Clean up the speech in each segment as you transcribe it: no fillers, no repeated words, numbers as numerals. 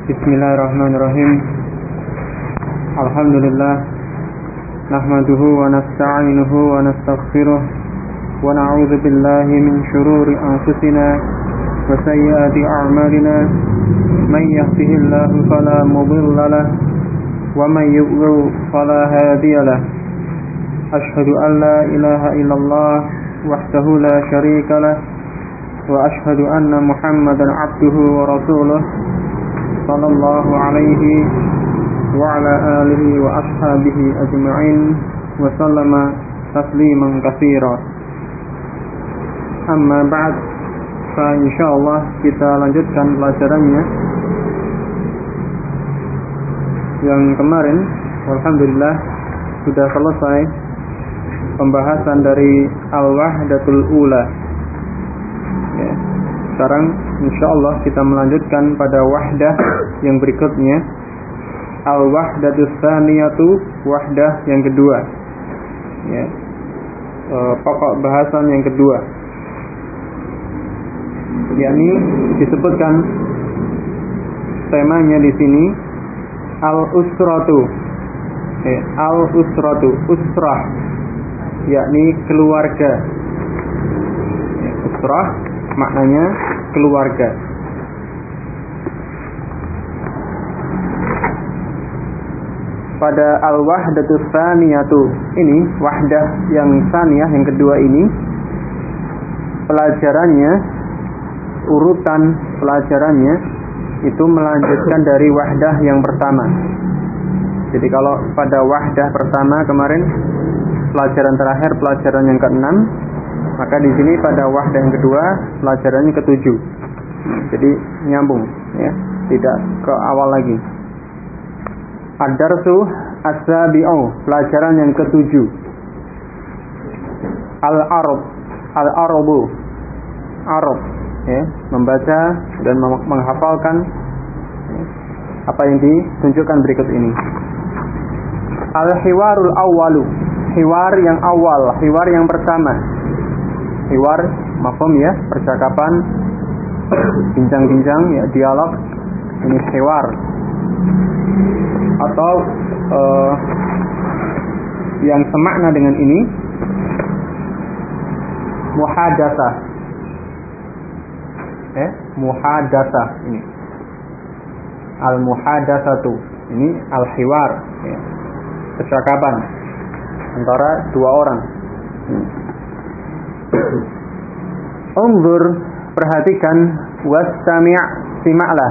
Bismillahirrahmanirrahim. Alhamdulillah. Nahmaduhu wa nasta'inuhu wa nastaghfiruh wa na'udzu billahi min shururi anfusina wa sayyiati a'malina. Man yahdihillahu fala mudilla lahu wa man yudlil fala hadiya lahu. Ashhadu an la ilaha illallah wahdahu la syarika lahu wa ashhadu anna Muhammadan 'abduhu wa rasuluh sallallahu alaihi wa ala alihi wa ashabihi ajma'in wa sallama tasliman katsira. Amma ba'd, fa insyaallah kita lanjutkan pelajarannya yang kemarin. Alhamdulillah sudah selesai pembahasan dari al-wahdatul ula. Ya. Sekarang insyaallah kita melanjutkan pada wahdah yang berikutnya, al-wahdatus tsaniyatu, wahdah yang kedua. Ya. Pokok bahasan yang kedua, yakni disebutkan temanya di sini al-usratu. Al-usratu, usrah, yakni keluarga. Usrah maknanya keluarga. Pada al-wahdatus tsaniyatu ini, wahdah yang tsaniyah yang kedua ini, pelajarannya, urutan pelajarannya itu melanjutkan dari wahdah yang pertama. Jadi kalau pada wahdah pertama kemarin pelajaran terakhir, pelajaran yang ke-6, maka di sini pada wahdah yang kedua pelajarannya ke-7. Jadi nyambung, ya, tidak ke awal lagi. Ad-darsu as-sabi'u, pelajaran yang ke-7. Al-arab, al-arabu, arab, ya, membaca dan menghafalkan apa yang ditunjukkan berikut ini. Al-hiwarul awwalu, hiwar yang awal, hiwar yang pertama. Hiwar, mafhum ya, percakapan, bincang-bincang, ya, dialog. Ini hiwar. Atau yang semakna dengan ini, muhadatsah. Muhadatsah ini. Al-muhadatsatu, ini al-hiwar, ya, percakapan antara dua orang. Unzur, perhatikan, wastami', simaklah.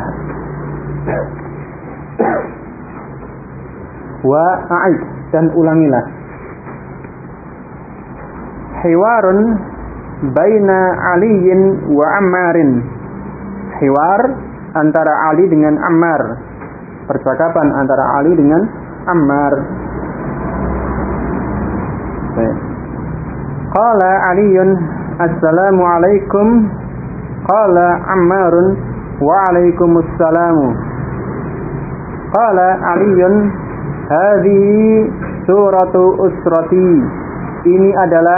Wa a'id, dan ulangilah. Hiwarun baina Aliyin wa Ammarin, hiwar antara Ali dengan Ammar, percakapan antara Ali dengan Ammar. Qala Aliyun assalamu alaikum, qala Ammarun wa alaikumussalamu. Qala Aliyun hadhihi suratu usrati, ini adalah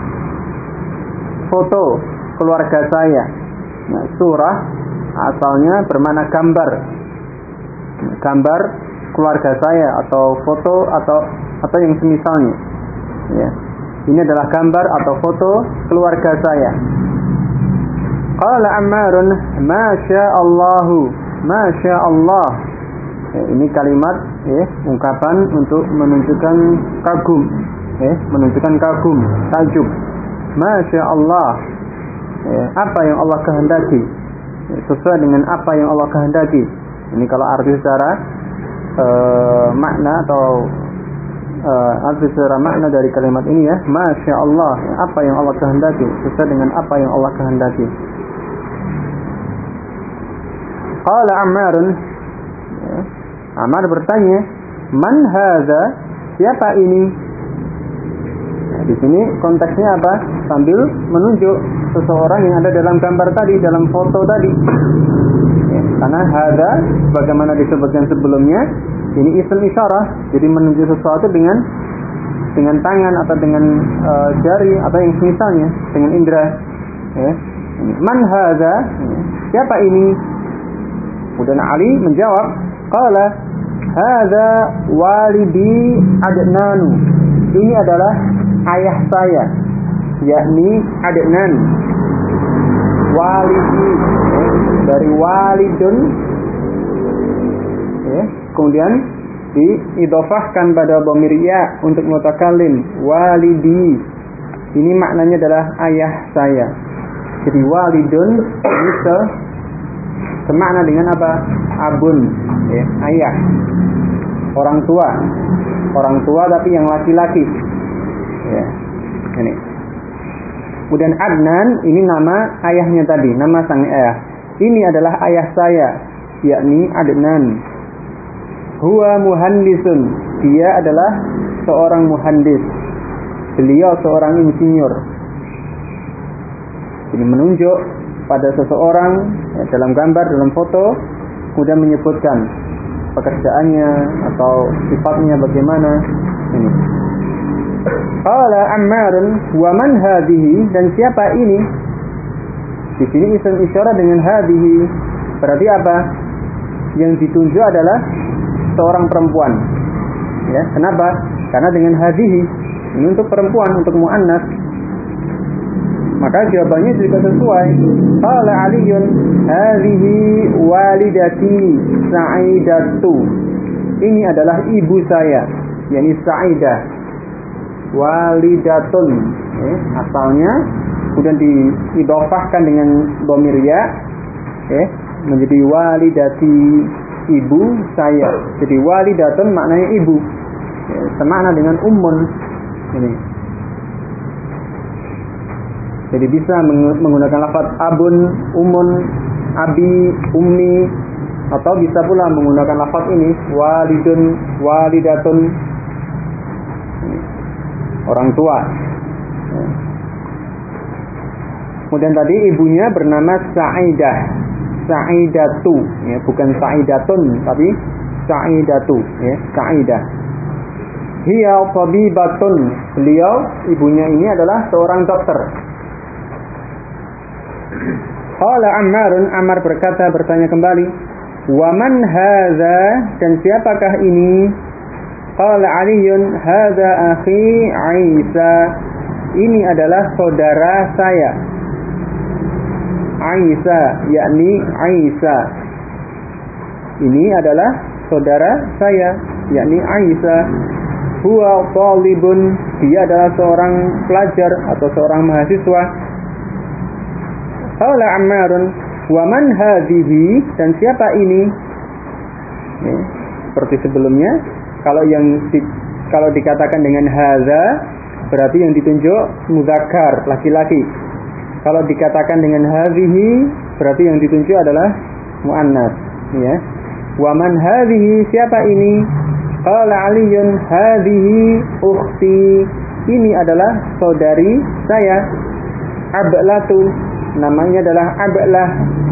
foto keluarga saya. Nah, surah asalnya bermakna gambar, gambar keluarga saya, atau foto, atau yang semisalnya. Ya. Ini adalah gambar atau foto keluarga saya. Qala Ammarun masyaallahu, masyaallah. Ya, ini kalimat, ya, ungkapan untuk menunjukkan kagum, ya, menunjukkan kagum, takjub. Masyaallah, ya, apa yang Allah kehendaki, ya, sesuai dengan apa yang Allah kehendaki. Ini kalau arti secara makna atau arti secara makna dari kalimat ini, ya, Masya Allah, apa yang Allah kehendaki, sesuai dengan apa yang Allah kehendaki. Qala Ammarun, ya, Ammar bertanya, man hadza, siapa ini? Nah, di sini konteksnya apa? Sambil menunjuk seseorang yang ada dalam gambar tadi, dalam foto tadi. Ya, karena hadza, bagaimana disebutkan sebelumnya, ini isim isyarah, jadi menunjuk sesuatu dengan tangan atau dengan jari atau yang semisalnya, dengan indera. Ya. Man hadza, siapa ini? Kemudian Ali menjawab, qala hadza walidi Adnan. Ini adalah ayah saya, yakni Adnan. Walidi dari walidun, kemudian diidhofahkan pada dhamir ya untuk mutakallim. Walidi ini maknanya adalah ayah saya. Jadi walidun ini semakna dengan apa? Abun, ayah, orang tua tapi yang laki-laki. Ini. Kemudian Adnan ini nama ayahnya tadi, nama sang ayah. Ini adalah ayah saya, yakni Adnan. Huwa muhandisun, dia adalah seorang muhandis. Beliau seorang insinyur. Ini menunjuk pada seseorang dalam gambar, dalam foto, kemudian menyebutkan pekerjaannya atau sifatnya bagaimana. Ini. Qala Ammarun wa man hadhihi, dan siapa ini? Di sini isim isyarat dengan hadhihi. Berarti apa? Yang ditunjuk adalah seorang perempuan. Ya, kenapa? Karena dengan hadhihi ini untuk perempuan, untuk muannas. Maka jawabannya juga sesuai. Qala Aliyun hadhihi walidati Sa'idatu. Ini adalah ibu saya, yakni Sa'idah. Walidatun, asalnya kemudian diidhofahkan dengan dhamir ya, menjadi walidati, ibu saya. Jadi walidatun maknanya ibu, semakna dengan ummun. Ini. Jadi bisa menggunakan lafaz abun, umun, abi, ummi, atau bisa pula menggunakan lafaz ini walidun, walidatun, orang tua. Kemudian tadi ibunya bernama Sa'idah, Sa'idatu, bukan Sa'idatun tapi Sa'idatu, Sa'idah. Hiya tabibatun, beliau ibunya ini adalah seorang dokter. Qala Ammarun, Ammar bertanya kembali, wa man hadza, dan siapakah ini? Qala Aliyun hadza akhi Isa, ini adalah saudara saya. Isa, yakni Isa, ini adalah saudara saya, yakni Isa. Huwa talibun, dia adalah seorang pelajar atau seorang mahasiswa. Qala Ammarun wa man hadhihi, dan siapa ini? Seperti sebelumnya, kalau dikatakan dengan hadza berarti yang ditunjuk mudzakkar, laki-laki. Kalau dikatakan dengan hadhihi berarti yang ditunjuk adalah muannas, ya. Wa man hadhihi, siapa ini? Qala Aliyun hadhihi ukhti, ini adalah saudari saya. Ablatu, namanya adalah Ablah.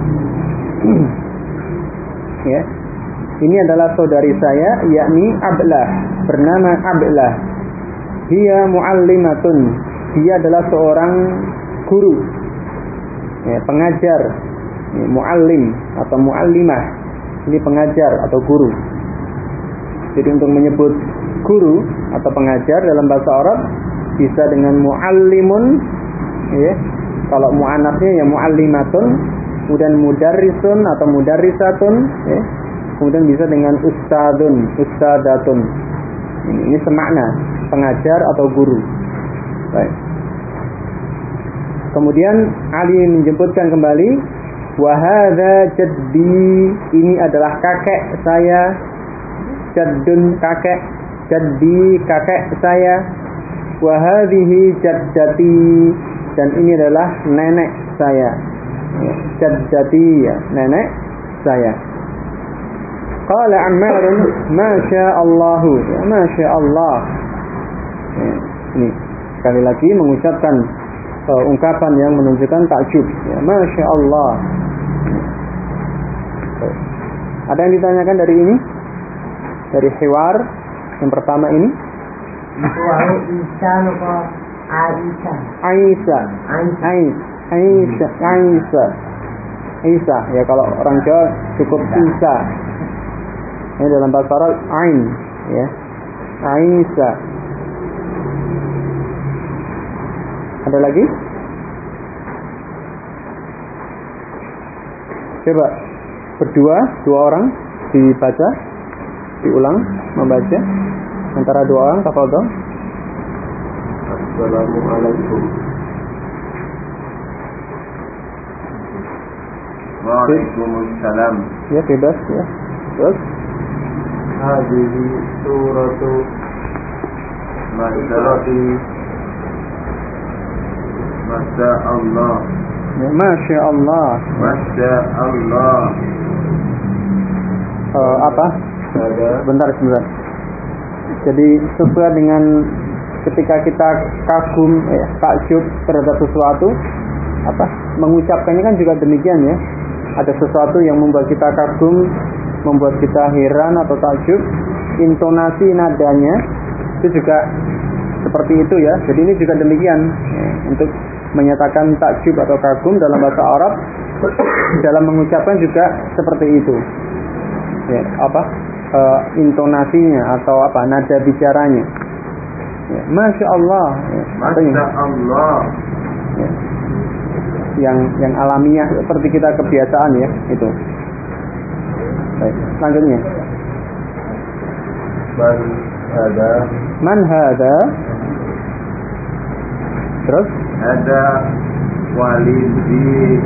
Ya. Ini adalah saudari saya, yakni Ablah, bernama Ablah. Dia muallimatun, dia adalah seorang guru, pengajar, muallim atau muallimah. Ini pengajar atau guru. Jadi untuk menyebut guru atau pengajar dalam bahasa Arab bisa dengan muallimun, kalau muannasnya ya muallimatun, kemudian mudarrisun atau mudarrisatun, kemudian bisa dengan ustadun, ustadatun. Ini semakna pengajar atau guru. Baik. Kemudian Ali menjemputkan kembali, wa hadza jaddi, ini adalah kakek saya. Jaddun, kakek. Jaddi, kakek saya. Wa hadhihi jaddati, dan ini adalah nenek saya. Jaddati, ya, nenek saya. Qala Ammarun masya Allahu, ya, masya Allah. Ini sekali lagi mengucapkan ungkapan yang menunjukkan takjub, ya, masya Allah. Ada yang ditanyakan dari ini? Dari hiwar yang pertama ini? Aisyah. Isa. Ya kalau orang Jawa cukup Isa. Ini dalam bahasa Arab Ain, ya. Isa. Ada lagi? Coba berdua, dua orang dibaca, diulang membaca antara dua orang. Tafadhol. Assalamualaikum. Waalaikumsalam. Ya bebas ya. Terus Hadhihi suratu Masya Allah. ya, Masya Allah. Masya Allah. Apa? Sebentar. Jadi sesuai dengan ketika kita kagum, takjub terhadap sesuatu, apa? Mengucapkannya kan juga demikian ya. Ada sesuatu yang membuat kita kagum, membuat kita heran atau takjub, intonasi nadanya itu juga seperti itu ya. Jadi ini juga demikian ya, untuk menyatakan takjub atau kagum dalam bahasa Arab, dalam mengucapkan juga seperti itu ya, intonasinya atau nada bicaranya ya, Masya Allah ya, Masya Allah ya, yang alamiah seperti kita kebiasaan ya itu. Baik, selanjutnya Man hada. Terus ada walidi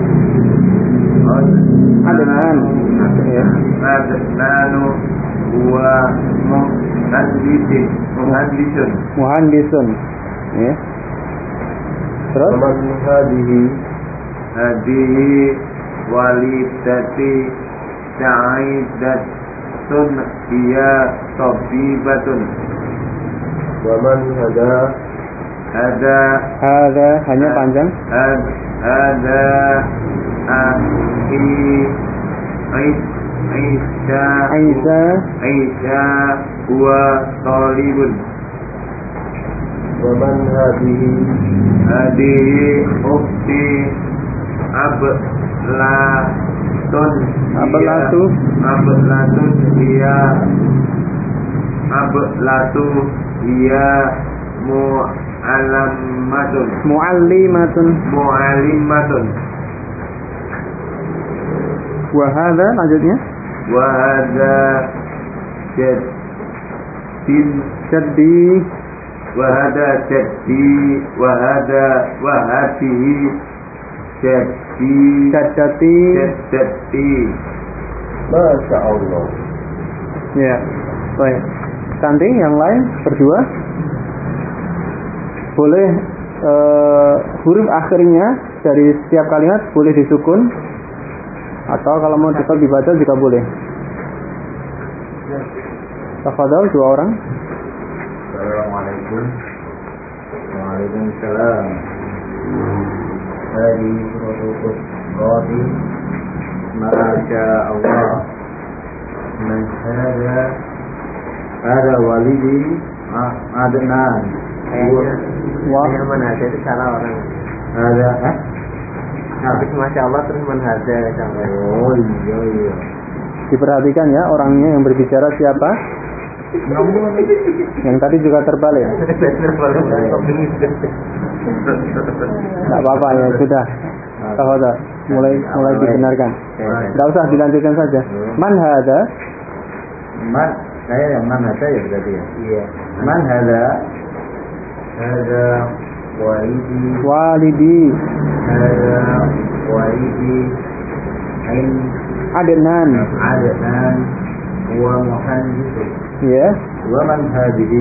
Adnan ya. Adnanu wa Muhandisun ya. Terus hadihi walidati sa'idatun hiya tabibatun. Wa man hada hanya panjang. Ada Aisyah wa talibun. Wa man hadihi ukhti ablatun hiya muallimatun. Wa hadza lanjutnya. Wa hadza jaddi wa hadihi jaddati. Masya Allah. Ya, baik. Nanti yang lain berdua boleh huruf akhirnya dari setiap kalimat boleh disukun, atau kalau mau tetap dibaca juga boleh. Tafadhol, dua orang. Assalamualaikum. Waalaikumsalam. Dari Rasulullah Rodi. Masya Allah. Man hada walidi Adnan. Kayaknya manhada itu salah orang. Ada Habis Masya Allah terus manhada sama. Oh iya. Diperhatikan ya orangnya yang berbicara siapa. Yang tadi juga terbalik. Tidak apa-apa ya, sudah. Tafadhol, mulai dibenarkan. Tidak usah, dilanjutkan saja. Man hada. Saya yang man hada ya berarti ya. Iya. Man hada. Hada walidi. Hada walidi. Adnan wa muhandis. Ya. Wa man hadihi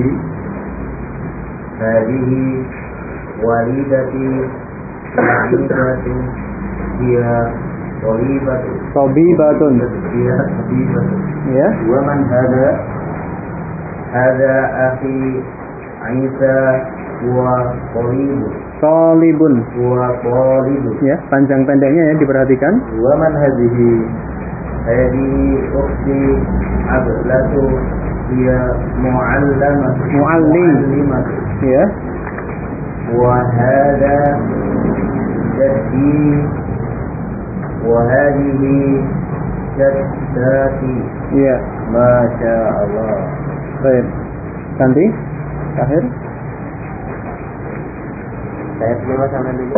walidati sa'idatun hiya tabibatun. Ya. Wa man hada akhi Isa wa talibun. Ya, panjang pendeknya ya diperhatikan. Wa man hadihi ukhti ablatu hiya muallimah. Ya. Wa hada jaddi wa hadhihi jaddati. Iya. Masya Allah. Baik. Ganti. Akhir. Saya terima sama dulu.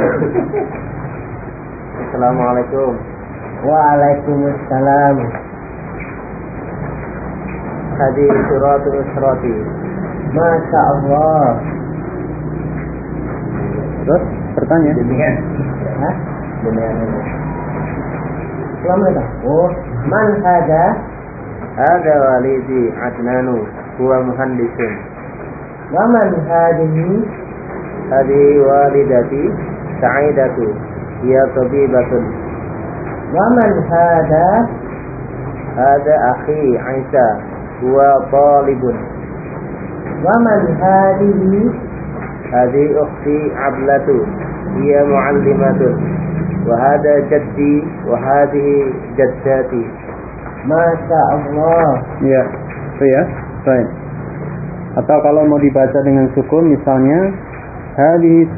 Assalamualaikum. Waalaikumsalam. Hadis suratul usrati. Masya Allah. Terus bertanya. Demikian. Hah? Demikian. Selamat. Oh, man hada? Hada walidi Adnanu huwa muhandisun. Wa man hadihi? Hadi walidati Sa'idatu hiya tabibatun. Wa man hada? Hada akhi Isa huwa talibun. Wa man hadihi? Hadi ukhti Ablatu hiya muallimatun. Wa hada jaddi wa hadihi jaddati. Masya Allah. Iya. Itu ya. Baik. Atau kalau mau dibaca dengan sukun misalnya hadhihi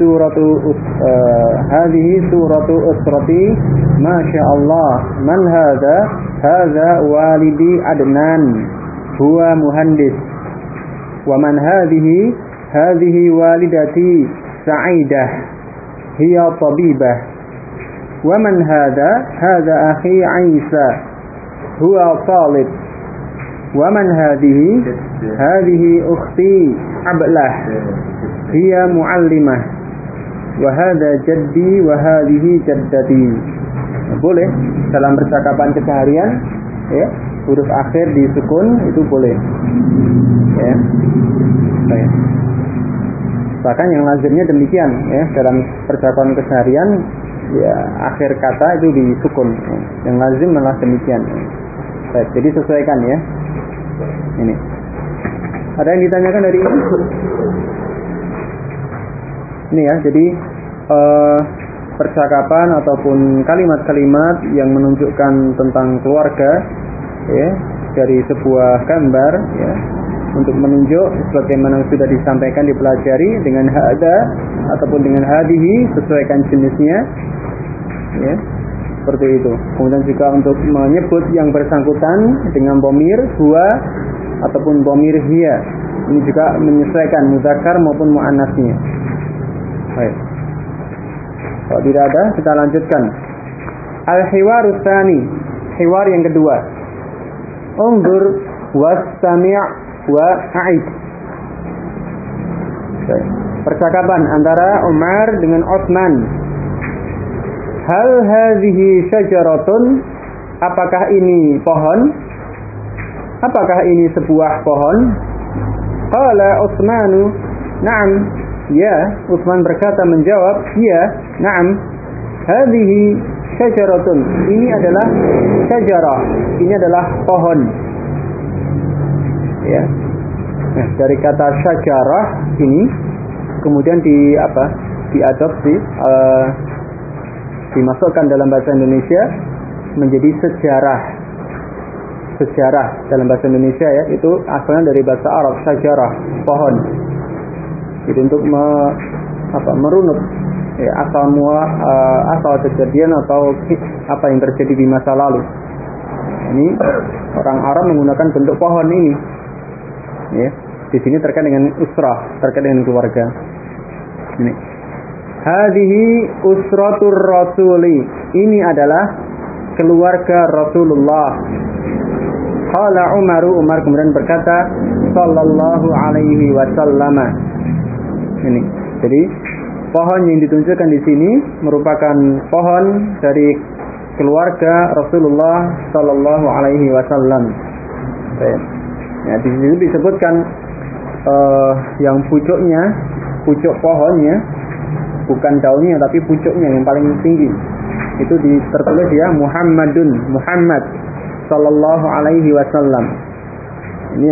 suratu usrati masya Allah man hadza walidi Adnan huwa muhandis wa man hadhihi walidati Sa'idah hiya tabibah wa man hadza akhi Isa huwa talib wa man hadhihi ukhti Ablah hiya muallimah wa hadha jaddi wa hadhihi jaddati. Boleh dalam percakapan keseharian ya, huruf akhir disukun itu boleh ya. Baik. Bahkan yang lazimnya demikian ya, dalam percakapan keseharian ya akhir kata itu disukun ya. Yang lazim malah demikian ya. Baik, jadi sesuaikan ya. Ini. Ada yang ditanyakan dari ini? Ini ya, jadi percakapan ataupun kalimat-kalimat yang menunjukkan tentang keluarga ya, dari sebuah gambar ya, untuk menunjuk sebagaimana sudah disampaikan dipelajari dengan hada ataupun dengan hadihi, sesuaikan jenisnya ya, seperti itu. Kemudian juga untuk menyebut yang bersangkutan dengan dhamir huwa ataupun dhamir hiya, ini juga menyesuaikan muzakkar maupun muannasnya. Baik. Kalau tidak ada, kita lanjutkan. Al-hiwarus tsani, hiwar yang kedua. Unzur wastami' wa a'id. Percakapan antara Umar dengan Utsman. Hal hadhihi syajaratun? Apakah ini pohon? Apakah ini sebuah pohon? Qala Utsmanu, na'am. Ya, Utsman berkata menjawab, ya, na'am. Hadhihi syajaratun. Ini adalah syajarah. Ini adalah pohon. Ya. Nah, dari kata syajarah ini kemudian diadopsi dimasukkan dalam bahasa Indonesia menjadi sejarah. Sejarah dalam bahasa Indonesia ya, itu asalnya dari bahasa Arab, syajarah, pohon. Jadi untuk merunut ya, asal kejadian atau apa yang terjadi di masa lalu. Ini orang Arab menggunakan bentuk pohon ini. Ya, di sini terkait dengan usrah, terkait dengan keluarga. Ini. Hadhihi usratur rasuli. Ini adalah keluarga Rasulullah. Qala Umar kemudian berkata sallallahu alaihi wasallam. Ini. Jadi pohon yang ditunjukkan di sini merupakan pohon dari keluarga Rasulullah sallallahu alaihi wasallam. Ya, di sini disebutkan yang pucuk pohonnya bukan daunnya tapi pucuknya yang paling tinggi. Itu tertulis ya Muhammad sallallahu alaihi wasallam. Ini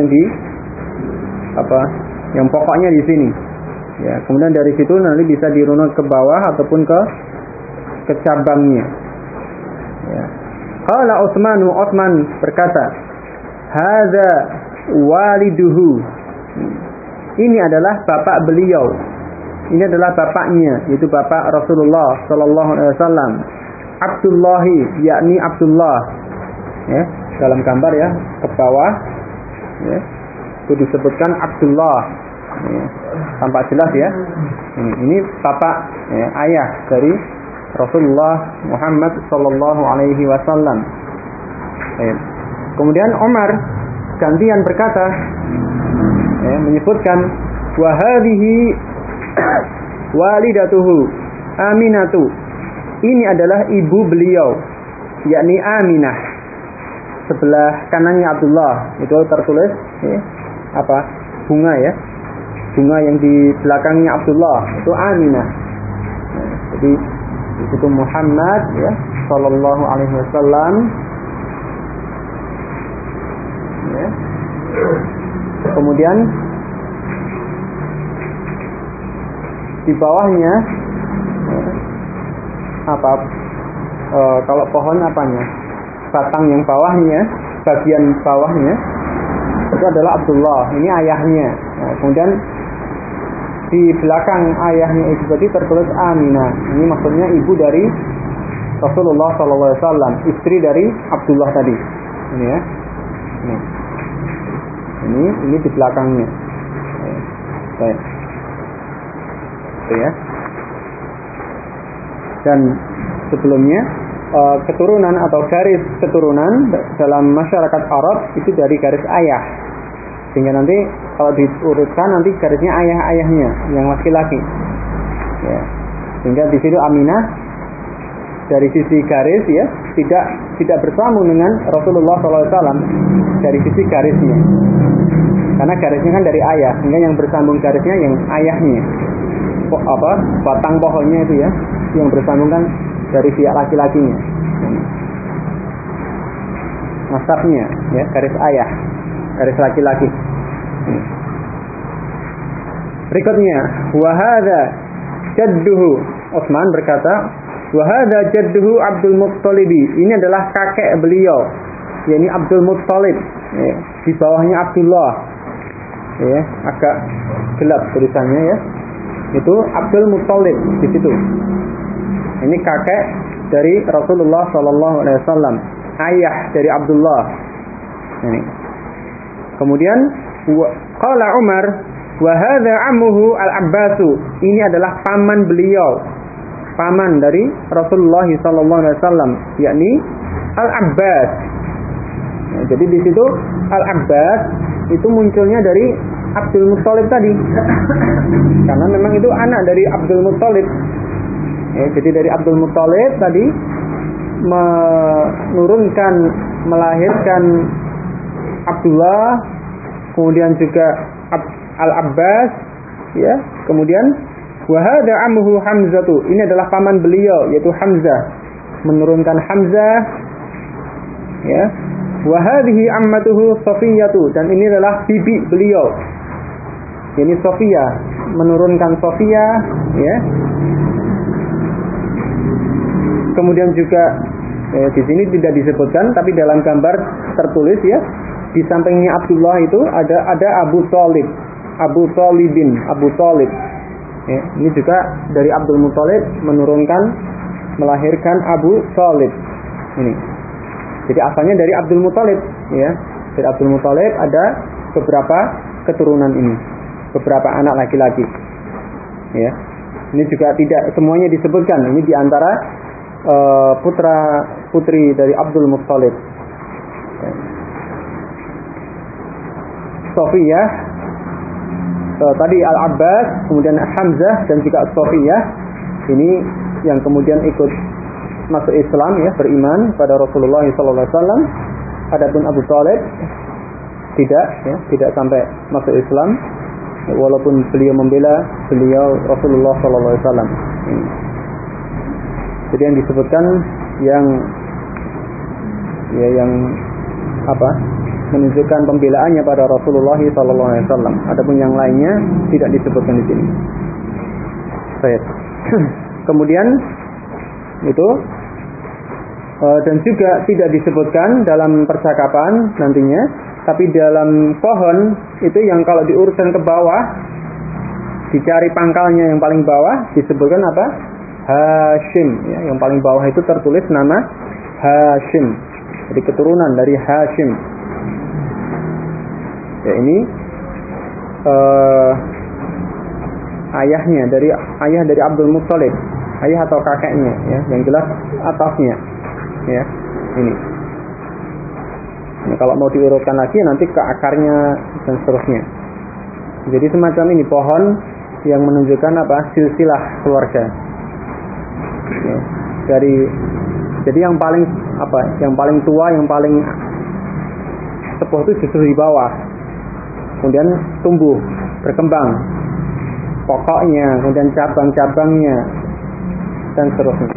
yang pokoknya di sini. Ya, kemudian dari situ nanti bisa dirunut ke bawah ataupun ke cabangnya. Ya. Qala Utsman berkata, "Hadza waliduhu." Ini adalah bapak beliau. Ini adalah bapaknya, yaitu bapak Rasulullah sallallahu alaihi wasallam. Abdullahi, yakni Abdullah. Ya, dalam gambar ya, ke bawah ya, itu disebutkan Abdullah. Ya, tampak jelas ya. Ini bapak ya, ayah dari Rasulullah Muhammad sallallahu alaihi wasallam. Ya. Kemudian Umar gantian berkata ya, menyebutkan wa hadhihi walidatuhu Aminatu. Ini adalah ibu beliau, yakni Aminah. Sebelah kanannya Abdullah itu tertulis ya, apa? Bunga ya. Bunga yang di belakangnya Abdullah itu Aminah. Nah, jadi itu Muhammad ya sallallahu alaihi wasallam ya. Kemudian di bawahnya ya, apa? Kalau pohon apanya? Batang yang bawahnya, bagian bawahnya itu adalah Abdullah. Ini ayahnya. Nah, kemudian di belakang ayahnya itu tadi tertulis Aminah. Ini maksudnya ibu dari Rasulullah SAW, istri dari Abdullah tadi. Ini ya. Ini di belakangnya. Baik. Itu ya. Dan sebelumnya keturunan atau garis keturunan dalam masyarakat Arab itu dari garis ayah. Sehingga nanti kalau diurutkan nanti garisnya ayah-ayahnya yang laki-laki. Ya. Sehingga di situ Aminah dari sisi garis ya tidak bersambung dengan Rasulullah SAW dari sisi garisnya. Karena garisnya kan dari ayah, sehingga yang bersambung garisnya yang ayahnya. Batang pohonnya itu ya yang bersambung kan dari pihak laki-lakinya. Nasabnya ya garis ayah, garis laki-laki. Berikutnya wa hadza jadduhu. Utsman berkata wa hadza jadduhu Abdul Muttalib. Ini adalah kakek beliau, yakni Abdul Muttalib. Ya, di bawahnya Abdullah. Ya, agak gelap tulisannya ya. Itu Abdul Muttalib di situ. Ini kakek dari Rasulullah sallallahu alaihi wasallam, ayah dari Abdullah. Ini. Kemudian qala Umar wa hadza ammuhu al-Abbas. Ini adalah paman beliau, paman dari Rasulullah sallallahu alaihi wasallam, yakni Al-Abbas. Nah, jadi di situ Al-Abbas itu munculnya dari Abdul Muttalib tadi. Karena memang itu anak dari Abdul Muttalib. Ya, jadi dari Abdul Muttalib tadi melahirkan Abdullah, kemudian juga Al-Abbas, ya, kemudian wa hadza ammuhu Hamzah. Ini adalah paman beliau yaitu Hamzah, menurunkan Hamzah, ya. Wa hadhihi ammatuhu Safiyah, dan ini adalah bibi beliau. Ini Safiyah, menurunkan Safiyah, ya. Kemudian juga di sini tidak disebutkan, tapi dalam gambar tertulis ya, di sampingnya Abdullah itu ada Abu Thalib, Abu Thalibin, Abu Thalib. Ya, ini juga dari Abdul Muttalib melahirkan Abu Thalib. Ini. Jadi asalnya dari Abdul Muttalib, ya. Dari Abdul Muttalib ada beberapa keturunan ini, beberapa anak laki-laki. Ya. Ini juga tidak semuanya disebutkan. Ini diantara putra putri dari Abdul Muttalib. Safiyah, tadi Al-Abbas, kemudian Hamzah dan juga Safiyah. Ini yang kemudian ikut masuk Islam ya, beriman pada Rasulullah SAW. Adapun Abu Thalib tidak sampai masuk Islam, walaupun beliau membela Rasulullah SAW. Jadi yang disebutkan yang menunjukkan pembelaannya pada Rasulullah SAW. Adapun yang lainnya tidak disebutkan di sini. Baik. Kemudian itu dan juga tidak disebutkan dalam percakapan nantinya, tapi dalam pohon itu yang kalau diurutkan ke bawah, dicari pangkalnya yang paling bawah, disebutkan apa? Hashim, ya, yang paling bawah itu tertulis nama Hashim. Jadi keturunan dari Hashim. Ya, ini ayah dari Abdul Muttalib, ayah atau kakeknya, ya, yang jelas atasnya, ya, ini. Nah, kalau mau diurutkan lagi nanti ke akarnya dan seterusnya. Jadi semacam ini pohon yang menunjukkan silsilah keluarga. Ya, jadi yang paling tua, yang paling sepuh itu justru di bawah. Kemudian tumbuh, berkembang pokoknya, kemudian cabang-cabangnya dan seterusnya.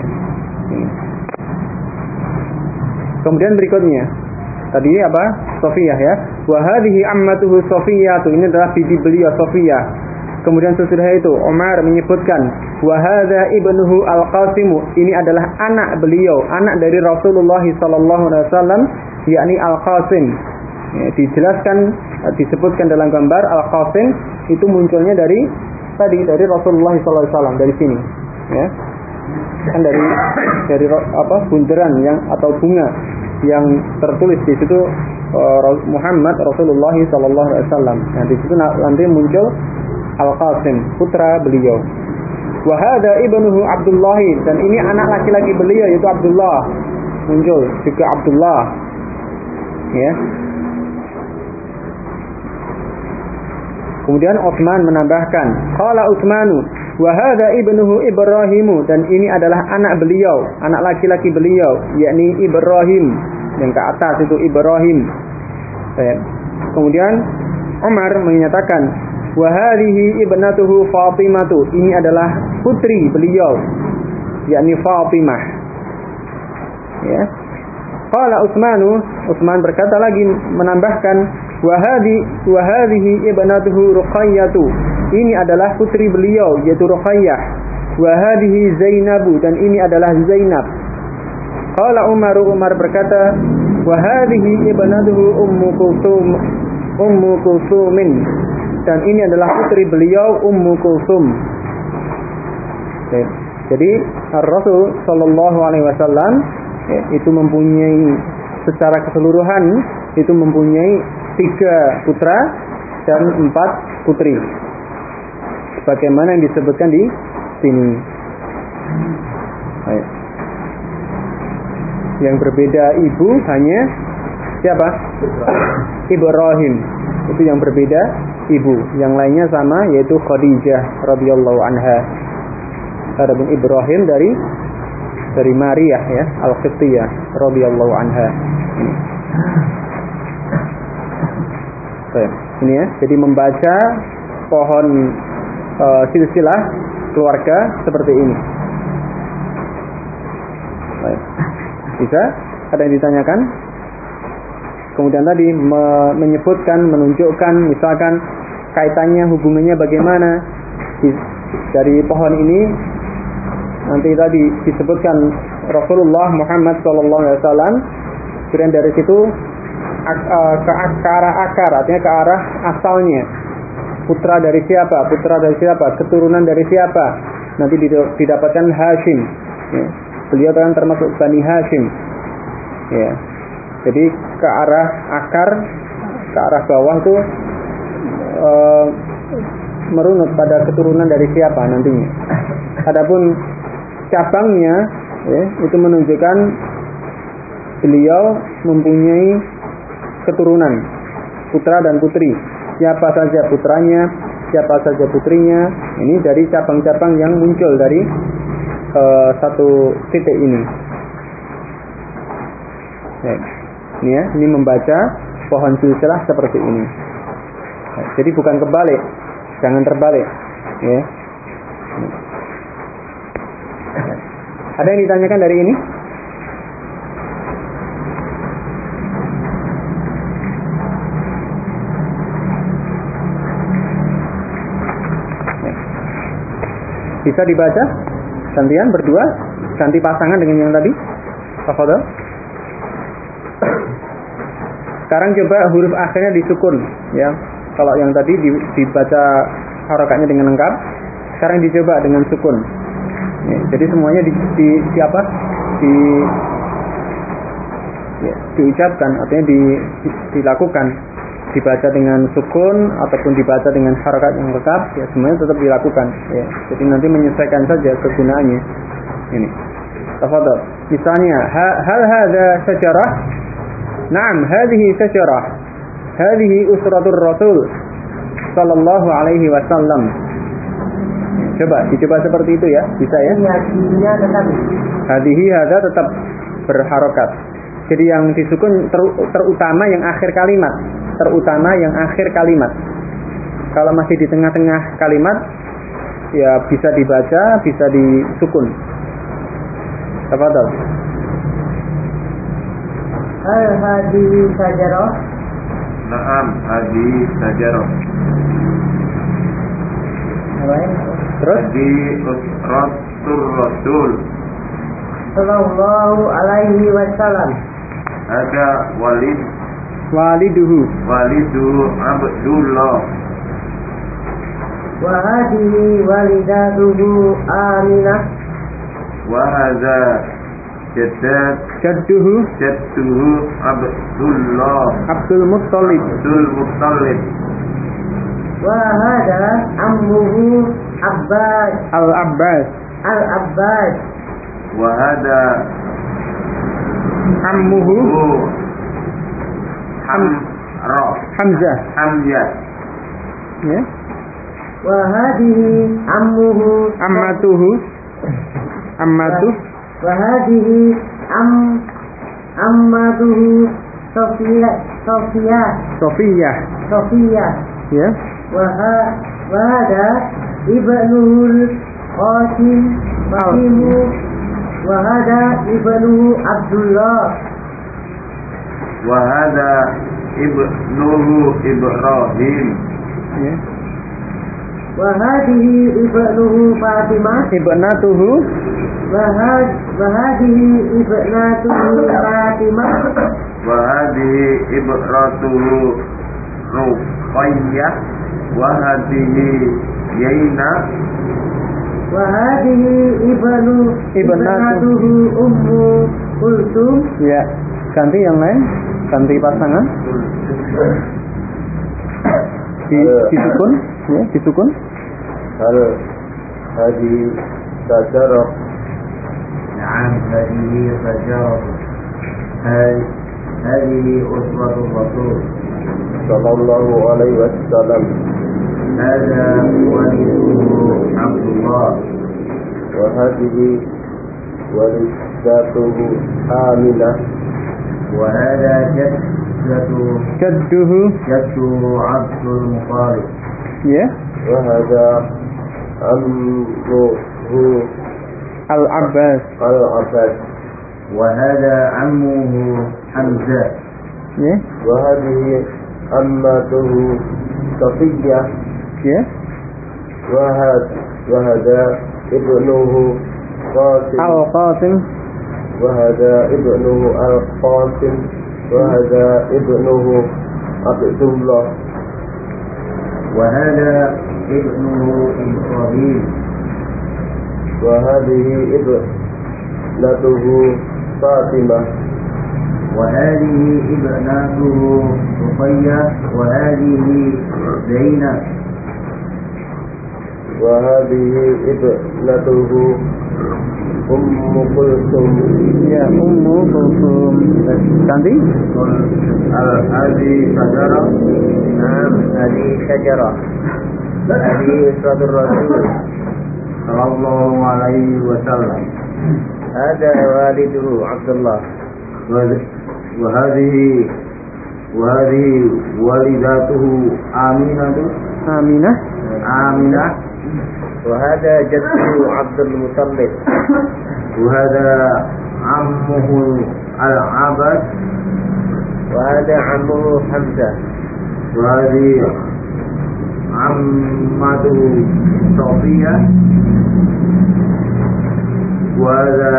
Kemudian berikutnya tadi Sofiyah, ya. Wa hadhihi ammatuhu Sofiyah, ini adalah bibi beliau Sofiyah. Kemudian sesudah itu Umar menyebutkan wa hadza ibnuhu Al-Qasim, ini adalah anak beliau, anak dari Rasulullah sallallahu alaihi wasallam, yakni Al-Qasim. Ya, disebutkan dalam gambar Al-Qasim itu munculnya dari Rasulullah sallallahu alaihi wasallam, dari sini, ya. Kan dari bunderan atau bunga yang tertulis di situ Muhammad Rasulullah sallallahu alaihi wasallam. Nah, di situ nanti muncul Al-Qasim, putra beliau. Wa hadza ibnuhu Abdullah, dan ini anak laki-laki beliau yaitu Abdullah. Muncul juga Abdullah. Ya. Kemudian Utsman menambahkan, qala Utsmanu wa hadza ibnuhu Ibrahim, dan ini adalah anak beliau, anak laki-laki beliau, yakni Ibrahim. Yang ke atas itu Ibrahim. Kemudian Umar menyatakan wa hadhihi ibnatuhu Fatimah, ini adalah putri beliau, yakni Fatimah. Ya. Qala Utsman berkata lagi, menambahkan wa hadhihi ibnatuhu Ruqayyah, ini adalah putri beliau yaitu Ruqayyah. Wa hadhihi Zainab, dan ini adalah Zainab. Qala Umar berkata wa hadhihi ibnatuhu Ummu Kulthum, dan ini adalah putri beliau Ummu Kulthum. Jadi Rasul sallallahu alaihi wasallam itu mempunyai secara keseluruhan itu mempunyai 3 putra dan 4 putri. Sebagaimana yang disebutkan di sini. Yang berbeda ibu hanya siapa? Ibrahim. Itu yang berbeda ibu. Yang lainnya sama, yaitu Khadijah radhiyallahu anha. Adapun Ibrahim dari Maria, ya, Al-Qibtiyah radhiyallahu anha. Ini ya. Jadi membaca pohon silsilah keluarga seperti ini. Baik. Bisa? Ada yang ditanyakan? Kemudian tadi menyebutkan, menunjukkan, misalkan kaitannya, hubungannya bagaimana dari pohon ini. Nanti tadi disebutkan Rasulullah Muhammad SAW. Kemudian dari situ ke arah akar, artinya ke arah asalnya. Putra dari siapa, keturunan dari siapa. Nanti didapatkan Hashim, ya. Beliau kan termasuk Bani Hashim, ya. Jadi ke arah akar, ke arah bawah itu merunut pada keturunan dari siapa nantinya. Adapun cabangnya, ya, itu menunjukkan beliau mempunyai keturunan putra dan putri. Siapa saja putranya, siapa saja putrinya. Ini dari cabang-cabang yang muncul dari satu titik ini. Ya, ini ya, ini membaca pohon silsilah seperti ini. Ya, jadi bukan kebalik, jangan terbalik. Ya. Ada yang ditanyakan dari ini? Bisa dibaca gantian berdua, ganti pasangan dengan yang tadi. Tafadhol. Sekarang coba huruf akhirnya disukun, ya. Kalau yang tadi dibaca harokatnya dengan lengkap, sekarang dicoba dengan sukun. Ya, jadi semuanya diucapkan, artinya dilakukan, dibaca dengan sukun ataupun dibaca dengan harakat yang tetap, ya semuanya tetap dilakukan. Ya, jadi nanti menyesuaikan saja kegunaannya. Ini. Tafadhal. Misalnya, hal hadza syajarah? Naam, hadhihi syajarah. Hadhihi usratur Rasul sallallahu alaihi wasallam. Dicoba seperti itu ya, bisa ya? Hadhihi tetap. Hadhihi hadza tetap berharokat. Jadi yang disukun terutama yang akhir kalimat. Kalau masih di tengah-tengah kalimat, ya bisa dibaca, bisa disukun. Tafadhal. Hadhihi syajarah. Naam, hadhihi syajarah. Terus? Hadhihi usratur Rasul Sallallahu alaihi wasallam. Ada Waliduhu Abdullah. Wa hadhihi walidatuhu Aminah. Wa hadza jadduhu Abdullah Abdul Muttalib. Wa hadha ammuhu Abbas. Al-Abbas. Wa hadza ammuhu Hamzah. Ya. Wa hadhihi ammuhu Ammatuh. Wa hadhihi ammatuhu Sofiyah. Ya. Wa hadha ibnuhul Qasim. Wa hadha ibnuhu Abdullah. Wa hadza ibnuhu Ibrahim. Ya. Wa hadhihi ibnuhu Fatimah. Ibnatuhu. Wa hadhihi ibnatuhu Fatimah. Wa hadhihi ibratuhu Ruqayyah. Wa hadhihi Yaina. Wa hadhihi ibnatuhu Ummu Kulsum. Ya. Ganti yang lain, ganti pasangan. Disukun, ya, disukun. Hal hadhihi syajarah. Naam, hadhihi syajarah. Hadhihi uswatur Rasul sallallahu alaihi wasallam. Hadza waliduhu Abdullah. Wa hadhihi walidatuhu Aminah. Wa hadza jadduhu Abdul Muttalib. Ya. Wa hadza ammuhu Al-Abbas. Wa hadza ammuhu Hamzah. Ya. Wa hadhihi ammatuhu Safiyah. Ya. Wa hadza ibnuhu Qasim. Al-Qasim. وهذا ابنه القاسم وهذا ابنه عبد الله وهذا ابنه إبراهيم وهذه ابنته فاطمة وهذه ابنته رقية وهذه زينب وهذه ابنته Ummu Kulsum. Ya, Ummu Kulsum. Ganti? Hadi syajarah. Naam, hadi syajarah. Hadi usratur Rasul sallallahu alaihi wasallam. Hadza waliduhu Abdullah. Wa hadhihi walidatuhu Aminah. وهذا جده عبد المطلب. وهذا عمه العباس. وهذا عمه حمزة. وهذه عمته صفية. وهذا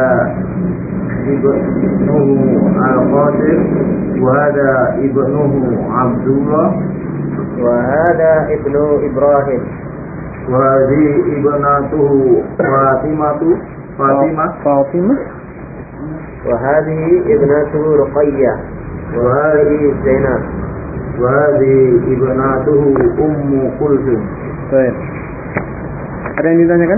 ابنه القاسم. وهذا ابنه عبد الله. وهذا ابن إبراهيم. wa hadhi ibnatuhu Fatimah wa hadhihi ibnatuhu Ruqayyah wa hadhihi Zainab wa hadhihi ibnatuhu Ummu Kulthum. Baik. Ada yang ditanyakan?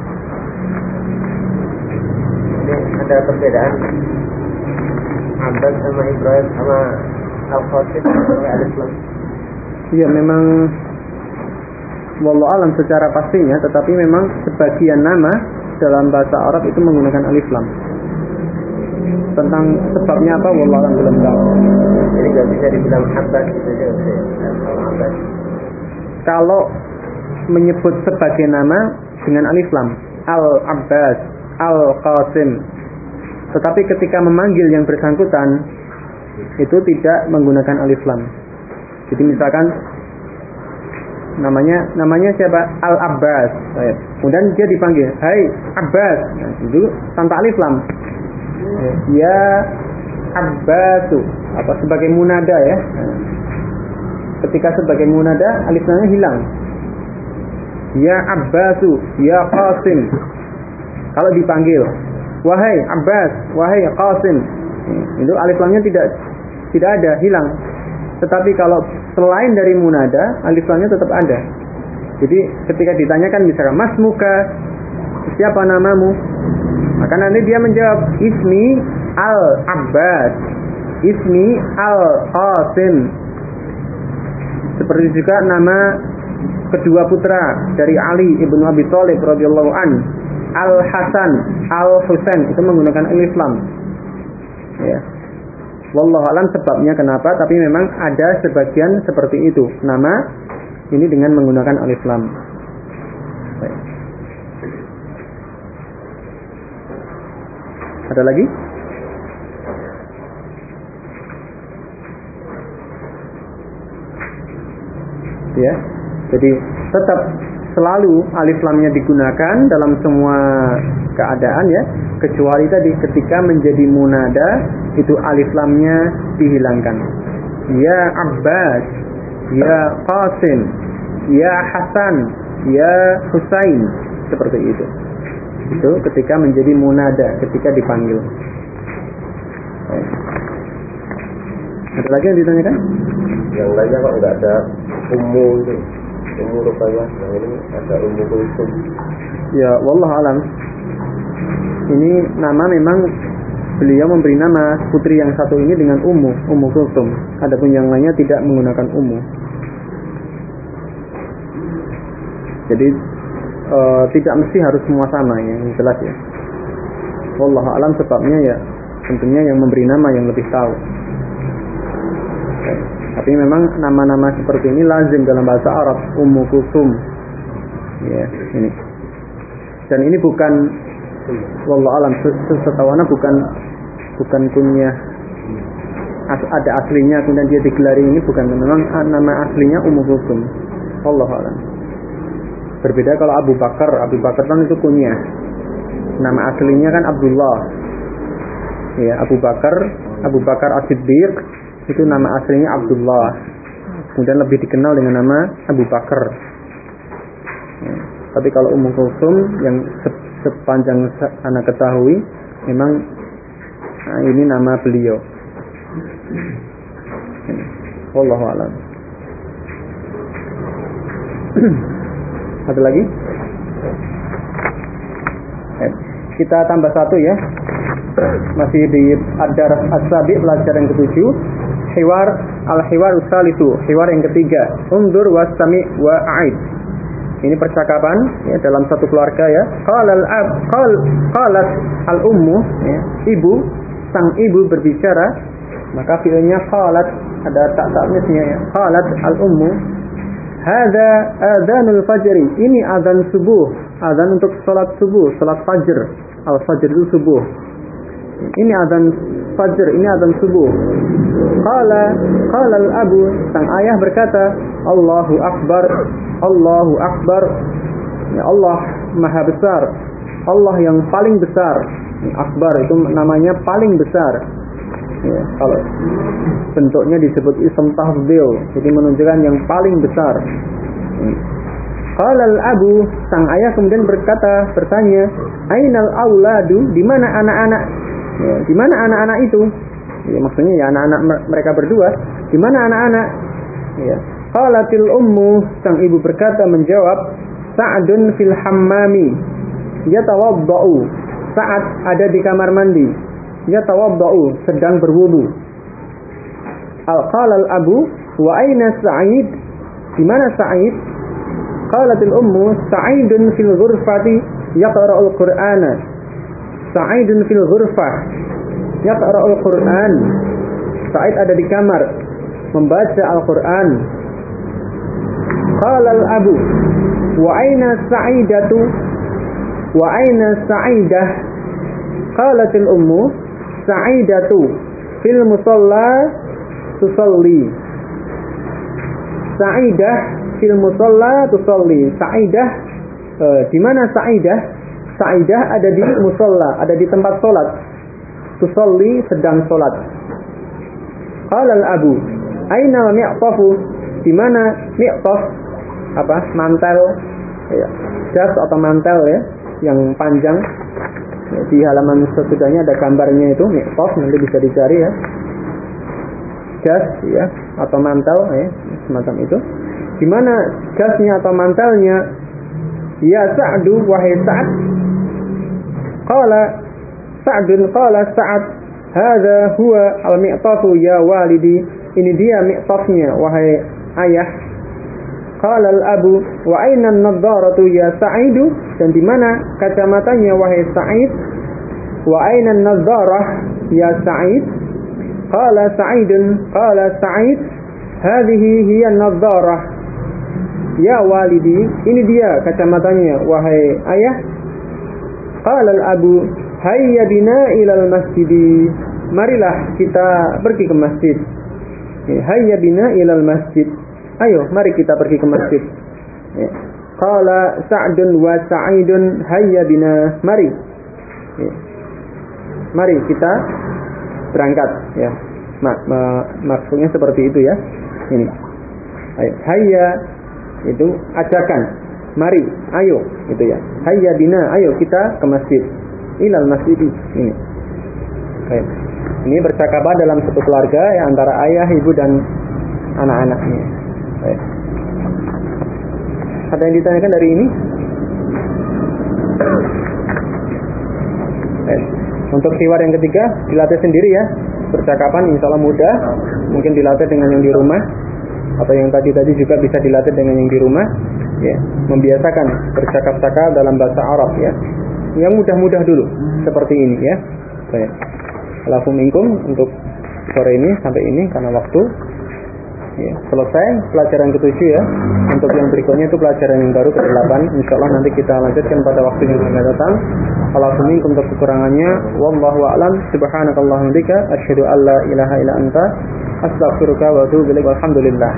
Ini ada perbedaan Abbas sama Ibrahim sama Al-Qasim sama Alif Lam. Iya, memang wallahu alam secara pastinya, tetapi memang sebagian nama dalam bahasa Arab itu menggunakan alif lam. Tentang sebabnya apa wallahu alam belum tahu. Jadi nggak bisa dibilang Abbas gitu aja. Kalau menyebut sebagai nama dengan alif lam, Al-Abbas, Al-Qasim. Tetapi ketika memanggil yang bersangkutan itu tidak menggunakan alif lam. Jadi misalkan namanya siapa? Al-Abbas. Kemudian dia dipanggil, "Hai Abbas." Nah, itu tanpa alif lam. Ya Abbasu, apa sebagai munada ya. Nah, ketika sebagai munada alif lamnya hilang. Ya Abbasu, ya Qasim. Kalau dipanggil, "Wahai Abbas, wahai Qasim." Itu alif lamnya tidak ada, hilang. Tetapi kalau selain dari munada, alif lamnya tetap ada. Jadi ketika ditanyakan misalkan, "Mas muka, siapa namamu?" Maka nanti dia menjawab, "Ismi Al-Abbas, Ismi Al-Qasim." Seperti juga nama kedua putra dari Ali ibnu Abi Thalib radhiyallahu an, Al-Hasan, Al-Husain, itu menggunakan alif lam. Ya. Wallahu alam sebabnya kenapa, tapi memang ada sebagian seperti itu. Nama ini dengan menggunakan alif lam. Baik. Ada lagi? Ya. Jadi tetap selalu alif lamnya digunakan dalam semua keadaan ya, kecuali tadi ketika menjadi munada itu alif lamnya dihilangkan. Ya Abbas, ya Qasim, ya Hasan, ya Husain, seperti itu. Itu ketika menjadi munada, ketika dipanggil. Ada lagi yang ditanyakan? Yang lainnya kok nggak ada Ummu itu, Ummu Ruqayyah, yang ini ada Ummu Kulthum. Ya, wallahu alam. Ini nama memang beliau memberi nama putri yang satu ini dengan Ummu Kulthum. Adapun yang lainnya tidak menggunakan Ummu. Jadi tidak mesti harus semua sama ya, yang jelas ya. Wallahu alam sebabnya ya tentunya yang memberi nama yang lebih tahu. Tapi memang nama-nama seperti ini lazim dalam bahasa Arab, Ummu Kulthum. Ya, ini. Dan ini bukan wallahu alam setawana bukan kunyah ada aslinya kemudian dia digelari ini, bukan, memang nama aslinya Ummu Kulthum. Wallahu alam. Berbeda kalau Abu Bakar kan itu kunyah. Nama aslinya kan Abdullah. Ya, Abu Bakar As-Siddiq itu nama aslinya Abdullah. Kemudian lebih dikenal dengan nama Abu Bakar. Ya. Tapi kalau Ummu Kulthum yang sepanjang anak ketahui memang ini nama beliau. Wallahu a'lam. Ada lagi? Kita tambah satu ya. Masih di Ad-Dars As-Sabi, pelajaran ke-7. Al-Hiwar Usalisu, hiwar yang ketiga. Undur wastami wa a'id. Ini percakapan ya, dalam satu keluarga ya. Qalat al-ummu ya, ibu, sang ibu berbicara, maka fi'ilnya qalat, ada tak-taknya ya. Qalat al-ummu, hadza adzanul fajri, ini azan subuh, azan untuk salat subuh, salat fajr. Al-fajr itu subuh. Ini azan fajr, ini azan subuh. Qala al-abu, sang ayah berkata, Allahu akbar, Allahu akbar. Ya, Allah maha besar, Allah yang paling besar. Akbar itu namanya paling besar. Ya, kalau bentuknya disebut ism tafdhil, jadi menunjukkan yang paling besar. Qala al-abu, sang ayah kemudian bertanya, ainal auladu, di mana anak-anak? Ya, di mana anak-anak itu? Ya, maksudnya ya anak-anak mereka berdua, di mana anak-anak? Ya. Qalatil ummu, sang ibu berkata menjawab, Sa'dun fil hammami, yatawaddau. Sa'ad ada di kamar mandi, yatawaddau, sedang berwudu. Qala al-abu, wa aina Sa'id? Di mana Sa'id? Qalatil ummu, Sa'idun fil ghurfati yaqra'ul Qur'ana. Sa'idun fil ghurfah yaqra'ul Qur'an. Sa'id ada di kamar membaca Al-Qur'an. Qala al-abu, wa aina Sa'idatu? Wa aina Sa'idah? Qalatil ummu, Sa'idatu fil musalla tusalli. Sa'idah fil musalla tusalli. Sa'idah, di mana Sa'idah? Sa'idah ada di musalla, ada di tempat salat. Tusalli, sedang salat. Qala al-abu, aina mi'tafu? Di mana mi'taf? Apa? Mantel. Ya. Jas atau mantel ya, yang panjang. Ya, di halaman sesudahnya ada gambarnya itu mi'taf, nanti bisa dicari ya. Jas ya, atau mantel ya, semacam itu. Di mana jasnya atau mantelnya? Ya Sa'du, wahai Sa'ad. Qala Sa'dun, qala Sa'ad, hadza huwa al-mi'tafu ya walidi. Ini dia mi'tafnya wahai ayah. Qala al-abu, wa aina an-nadharatu ya Sa'idu? Dan di mana kacamatanya wahai Sa'id? Wa aina an-nadharah ya Sa'id? Qala Sa'idun, qala Sa'id, hadhihi hiya an-nadharah ya walidi. Ini dia kacamatanya wahai ayah. Qala al-abu, hayya bina ilal masjidi. Marilah kita pergi ke masjid. Hayya bina ilal masjid. Ayo, mari kita pergi ke masjid. Qala Sa'dun wa Sa'idun, hayya bina. Mari. Mari kita berangkat ya. Maksudnya seperti itu ya. Ini. Hayya itu ajakan. Mari, ayo, gitu ya. Hayya bina, ayo kita ke masjid. Ilal masjid. Ini. Baik. Ini percakapan dalam satu keluarga ya, antara ayah, ibu dan anak-anaknya. Baik. Ada yang ditanyakan dari ini? Baik. Untuk riwayat yang ketiga dilatih sendiri ya. Percakapan insya Allah mudah. Mungkin dilatih dengan yang di rumah, atau yang tadi juga bisa dilatih dengan yang di rumah. Ya, membiasakan bercakap-cakap dalam bahasa Arab ya. Yang mudah-mudah dulu seperti ini ya. Baik. Alaikum minkum untuk sore ini sampai ini karena waktu. Ya, selesai pelajaran ke-7 ya. Untuk yang berikutnya itu pelajaran yang baru ke-8. Insyaallah nanti kita lanjutkan pada waktu yang akan datang. Alaikum minkum untuk kekurangannya. Wallahu a'lam. Subhanakallahumma bika asyhadu an la ilaha illa anta astaghfiruka wa atubu ilaik. Walhamdulillah.